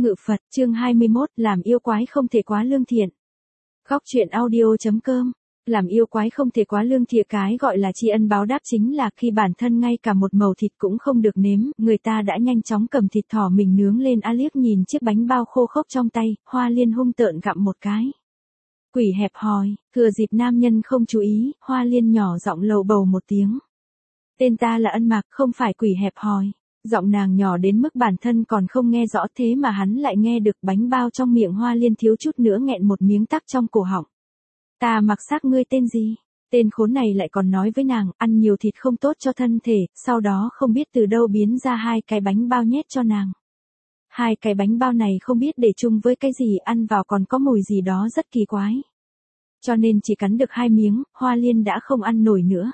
Ngự Phật, chương 21, làm yêu quái không thể quá lương thiện. Góc truyện audio.com. Làm yêu quái không thể quá lương thiện, cái gọi là tri ân báo đáp chính là khi bản thân ngay cả một mẩu thịt cũng không được nếm, người ta đã nhanh chóng cầm thịt thỏ mình nướng lên. Liếc nhìn chiếc bánh bao khô khốc trong tay, Hoa Liên hung tợn gặm một cái. Quỷ hẹp hòi, thừa dịp nam nhân không chú ý, Hoa Liên nhỏ giọng lầu bầu một tiếng. Tên ta là Ân Mạc, không phải quỷ hẹp hòi. Giọng nàng nhỏ đến mức bản thân còn không nghe rõ, thế mà hắn lại nghe được. Bánh bao trong miệng Hoa Liên thiếu chút nữa nghẹn một miếng tắc trong cổ họng. Ta mặc xác, ngươi tên gì? Tên khốn này lại còn nói với nàng, ăn nhiều thịt không tốt cho thân thể, sau đó không biết từ đâu biến ra 2 cái bánh bao nhét cho nàng. 2 cái bánh bao này không biết để chung với cái gì, ăn vào còn có mùi gì đó rất kỳ quái. Cho nên chỉ cắn được 2 miếng, Hoa Liên đã không ăn nổi nữa.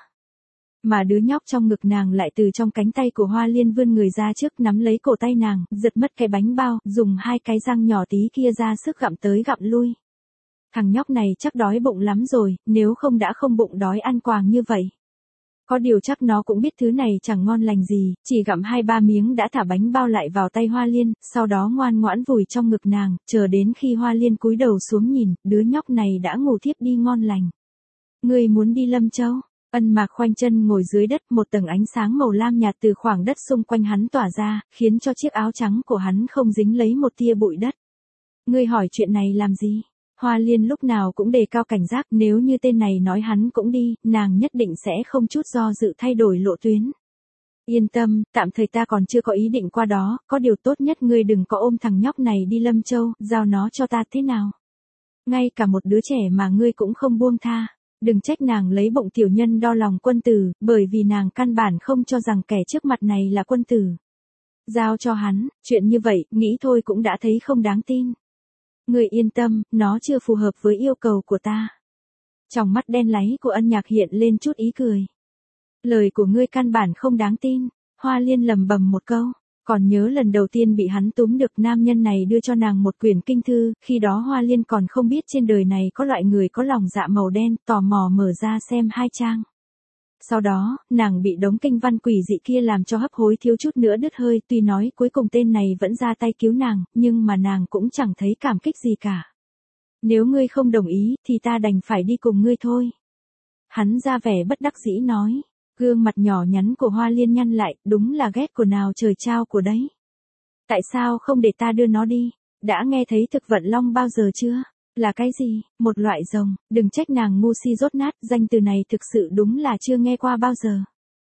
Mà đứa nhóc trong ngực nàng lại từ trong cánh tay của Hoa Liên vươn người ra trước, nắm lấy cổ tay nàng, giật mất cái bánh bao, dùng 2 cái răng nhỏ tí kia ra sức gặm tới gặm lui. Thằng nhóc này chắc đói bụng lắm rồi, nếu không đã không bụng đói ăn quàng như vậy. Có điều chắc nó cũng biết thứ này chẳng ngon lành gì, chỉ gặm 2-3 miếng đã thả bánh bao lại vào tay Hoa Liên, sau đó ngoan ngoãn vùi trong ngực nàng, chờ đến khi Hoa Liên cúi đầu xuống nhìn, đứa nhóc này đã ngủ thiếp đi ngon lành. Ngươi muốn đi Lâm Châu? Ân Mạc khoanh chân ngồi dưới đất, một tầng ánh sáng màu lam nhạt từ khoảng đất xung quanh hắn tỏa ra, khiến cho chiếc áo trắng của hắn không dính lấy một tia bụi đất. Ngươi hỏi chuyện này làm gì? Hoa Liên lúc nào cũng đề cao cảnh giác, nếu như tên này nói hắn cũng đi, nàng nhất định sẽ không chút do dự thay đổi lộ tuyến. Yên tâm, tạm thời ta còn chưa có ý định qua đó, có điều tốt nhất ngươi đừng có ôm thằng nhóc này đi Lâm Châu, giao nó cho ta thế nào? Ngay cả một đứa trẻ mà ngươi cũng không buông tha. Đừng trách nàng lấy bụng tiểu nhân đo lòng quân tử, bởi vì nàng căn bản không cho rằng kẻ trước mặt này là quân tử. Giao cho hắn, chuyện như vậy, nghĩ thôi cũng đã thấy không đáng tin. Người yên tâm, nó chưa phù hợp với yêu cầu của ta. Trong mắt đen láy của Ân Nhạc hiện lên chút ý cười. Lời của ngươi căn bản không đáng tin, Hoa Liên lầm bầm một câu. Còn nhớ lần đầu tiên bị hắn túm được, nam nhân này đưa cho nàng một quyển kinh thư, khi đó Hoa Liên còn không biết trên đời này có loại người có lòng dạ màu đen, tò mò mở ra xem 2 trang. Sau đó, nàng bị đống kinh văn quỷ dị kia làm cho hấp hối thiếu chút nữa đứt hơi, tuy nói cuối cùng tên này vẫn ra tay cứu nàng, nhưng mà nàng cũng chẳng thấy cảm kích gì cả. Nếu ngươi không đồng ý, thì ta đành phải đi cùng ngươi thôi. Hắn ra vẻ bất đắc dĩ nói. Gương mặt nhỏ nhắn của Hoa Liên nhăn lại, đúng là ghét của nào trời trao của đấy. Tại sao không để ta đưa nó đi? Đã nghe thấy thực vận long bao giờ chưa? Là cái gì? Một loại rồng, đừng trách nàng ngu si dốt nát, danh từ này thực sự đúng là chưa nghe qua bao giờ.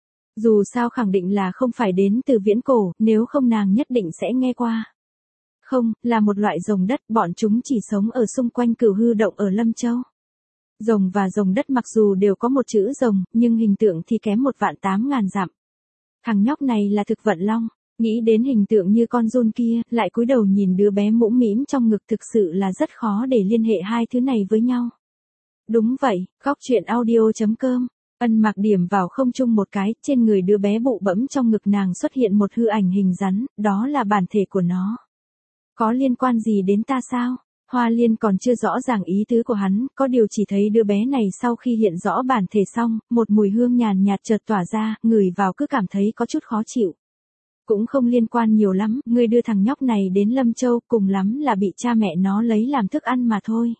Dù sao khẳng định là không phải đến từ viễn cổ, nếu không nàng nhất định sẽ nghe qua. Không, là một loại rồng đất, bọn chúng chỉ sống ở xung quanh Cửu Hư Động ở Lâm Châu. Rồng và rồng đất mặc dù đều có một chữ rồng, nhưng hình tượng thì kém 1.800.000 dặm. Thằng nhóc này là thực vận long, nghĩ đến hình tượng như con giun kia, lại cúi đầu nhìn đứa bé mũm mĩm trong ngực, thực sự là rất khó để liên hệ hai thứ này với nhau. Đúng vậy, góc truyện audio.com. Ân Mạc điểm vào không trung một cái, trên người đứa bé bụ bẫm trong ngực nàng xuất hiện một hư ảnh hình rắn, đó là bản thể của nó. Có liên quan gì đến ta sao? Hoa Liên còn chưa rõ ràng ý tứ của hắn, có điều chỉ thấy đứa bé này sau khi hiện rõ bản thể xong, một mùi hương nhàn nhạt chợt tỏa ra, ngửi vào cứ cảm thấy có chút khó chịu. Cũng không liên quan nhiều lắm, ngươi đưa thằng nhóc này đến Lâm Châu, cùng lắm là bị cha mẹ nó lấy làm thức ăn mà thôi.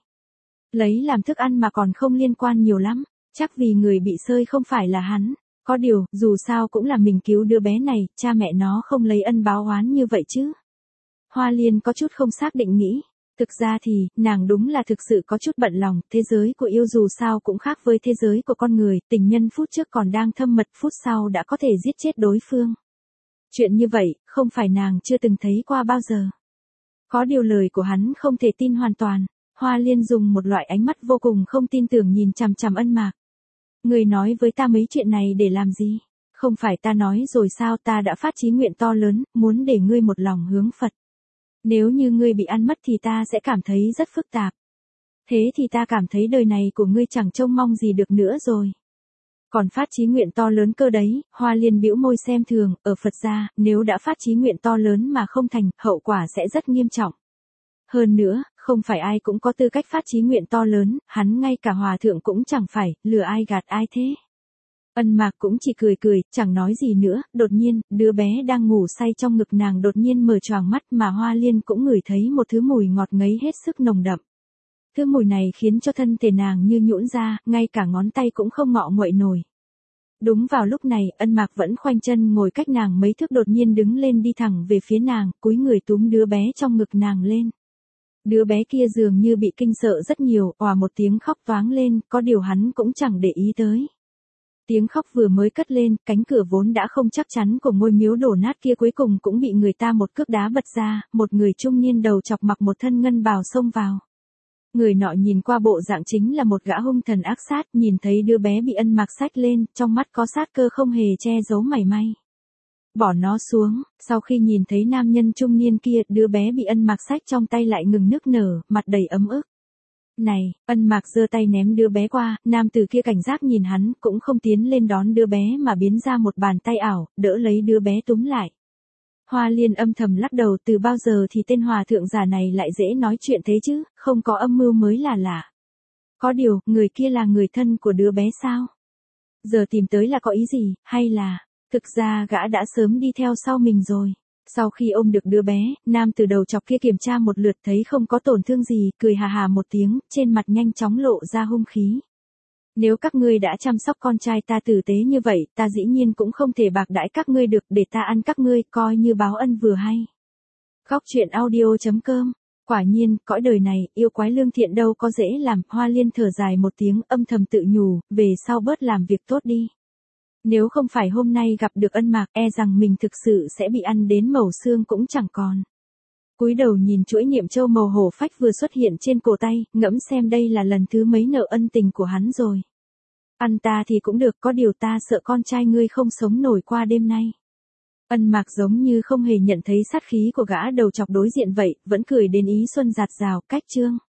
Lấy làm thức ăn mà còn không liên quan nhiều lắm, chắc vì người bị sơi không phải là hắn. Có điều, dù sao cũng là mình cứu đứa bé này, cha mẹ nó không lấy ân báo oán như vậy chứ. Hoa Liên có chút không xác định nghĩ. Thực ra thì, nàng đúng là thực sự có chút bận lòng, thế giới của yêu dù sao cũng khác với thế giới của con người, tình nhân phút trước còn đang thâm mật, phút sau đã có thể giết chết đối phương. Chuyện như vậy, không phải nàng chưa từng thấy qua bao giờ. Có điều lời của hắn không thể tin hoàn toàn, Hoa Liên dùng một loại ánh mắt vô cùng không tin tưởng nhìn chằm chằm Ân Mạc. Người nói với ta mấy chuyện này để làm gì? Không phải ta nói rồi sao, ta đã phát chí nguyện to lớn, muốn để ngươi một lòng hướng Phật. Nếu như ngươi bị ăn mất thì ta sẽ cảm thấy rất phức tạp. Thế thì ta cảm thấy đời này của ngươi chẳng trông mong gì được nữa rồi. Còn phát chí nguyện to lớn cơ đấy, Hoa Liên bĩu môi xem thường, ở Phật gia, nếu đã phát chí nguyện to lớn mà không thành, hậu quả sẽ rất nghiêm trọng. Hơn nữa, không phải ai cũng có tư cách phát chí nguyện to lớn, hắn ngay cả hòa thượng cũng chẳng phải, lừa ai gạt ai thế. Ân Mạc cũng chỉ cười cười, chẳng nói gì nữa, đột nhiên, đứa bé đang ngủ say trong ngực nàng đột nhiên mở choàng mắt mà Hoa Liên cũng ngửi thấy một thứ mùi ngọt ngấy hết sức nồng đậm. Thứ mùi này khiến cho thân thể nàng như nhũn ra, ngay cả ngón tay cũng không ngọ nguậy nổi. Đúng vào lúc này, Ân Mạc vẫn khoanh chân ngồi cách nàng mấy thước đột nhiên đứng lên đi thẳng về phía nàng, cúi người túm đứa bé trong ngực nàng lên. Đứa bé kia dường như bị kinh sợ rất nhiều, òa một tiếng khóc toáng lên, có điều hắn cũng chẳng để ý tới. Tiếng khóc vừa mới cất lên, cánh cửa vốn đã không chắc chắn của ngôi miếu đổ nát kia cuối cùng cũng bị người ta một cước đá bật ra, một người trung niên đầu chọc mặc một thân ngân bào xông vào. Người nọ nhìn qua bộ dạng chính là một gã hung thần ác sát, nhìn thấy đứa bé bị Ân Mạc xách lên, trong mắt có sát cơ không hề che giấu mảy may. Bỏ nó xuống, sau khi nhìn thấy nam nhân trung niên kia, đứa bé bị Ân Mạc xách trong tay lại ngừng nức nở, mặt đầy ấm ức. Này, Ân Mạc giơ tay ném đứa bé qua, nam tử kia cảnh giác nhìn hắn, cũng không tiến lên đón đứa bé mà biến ra một bàn tay ảo, đỡ lấy đứa bé túm lại. Hoa Liên âm thầm lắc đầu, từ bao giờ thì tên hòa thượng già này lại dễ nói chuyện thế chứ, không có âm mưu mới là lạ. Có điều, người kia là người thân của đứa bé sao? Giờ tìm tới là có ý gì, hay là, thực ra gã đã sớm đi theo sau mình rồi. Sau khi ôm được đứa bé, nam từ đầu chọc kia kiểm tra một lượt thấy không có tổn thương gì, cười hà hà một tiếng, trên mặt nhanh chóng lộ ra hung khí. Nếu các ngươi đã chăm sóc con trai ta tử tế như vậy, ta dĩ nhiên cũng không thể bạc đãi các ngươi được, để ta ăn các ngươi, coi như báo ân vừa hay. Góc truyện audio.com. Quả nhiên, cõi đời này, yêu quái lương thiện đâu có dễ làm, Hoa Liên thở dài một tiếng, âm thầm tự nhủ, về sau bớt làm việc tốt đi. Nếu không phải hôm nay gặp được Ân Mạc, e rằng mình thực sự sẽ bị ăn đến mẩu xương cũng chẳng còn. Cúi đầu nhìn chuỗi niệm châu màu hổ phách vừa xuất hiện trên cổ tay, ngẫm xem đây là lần thứ mấy nợ ân tình của hắn rồi. Ăn ta thì cũng được, có điều ta sợ con trai ngươi không sống nổi qua đêm nay. Ân Mạc giống như không hề nhận thấy sát khí của gã đầu chọc đối diện vậy, vẫn cười đến ý xuân giạt rào, cách chương.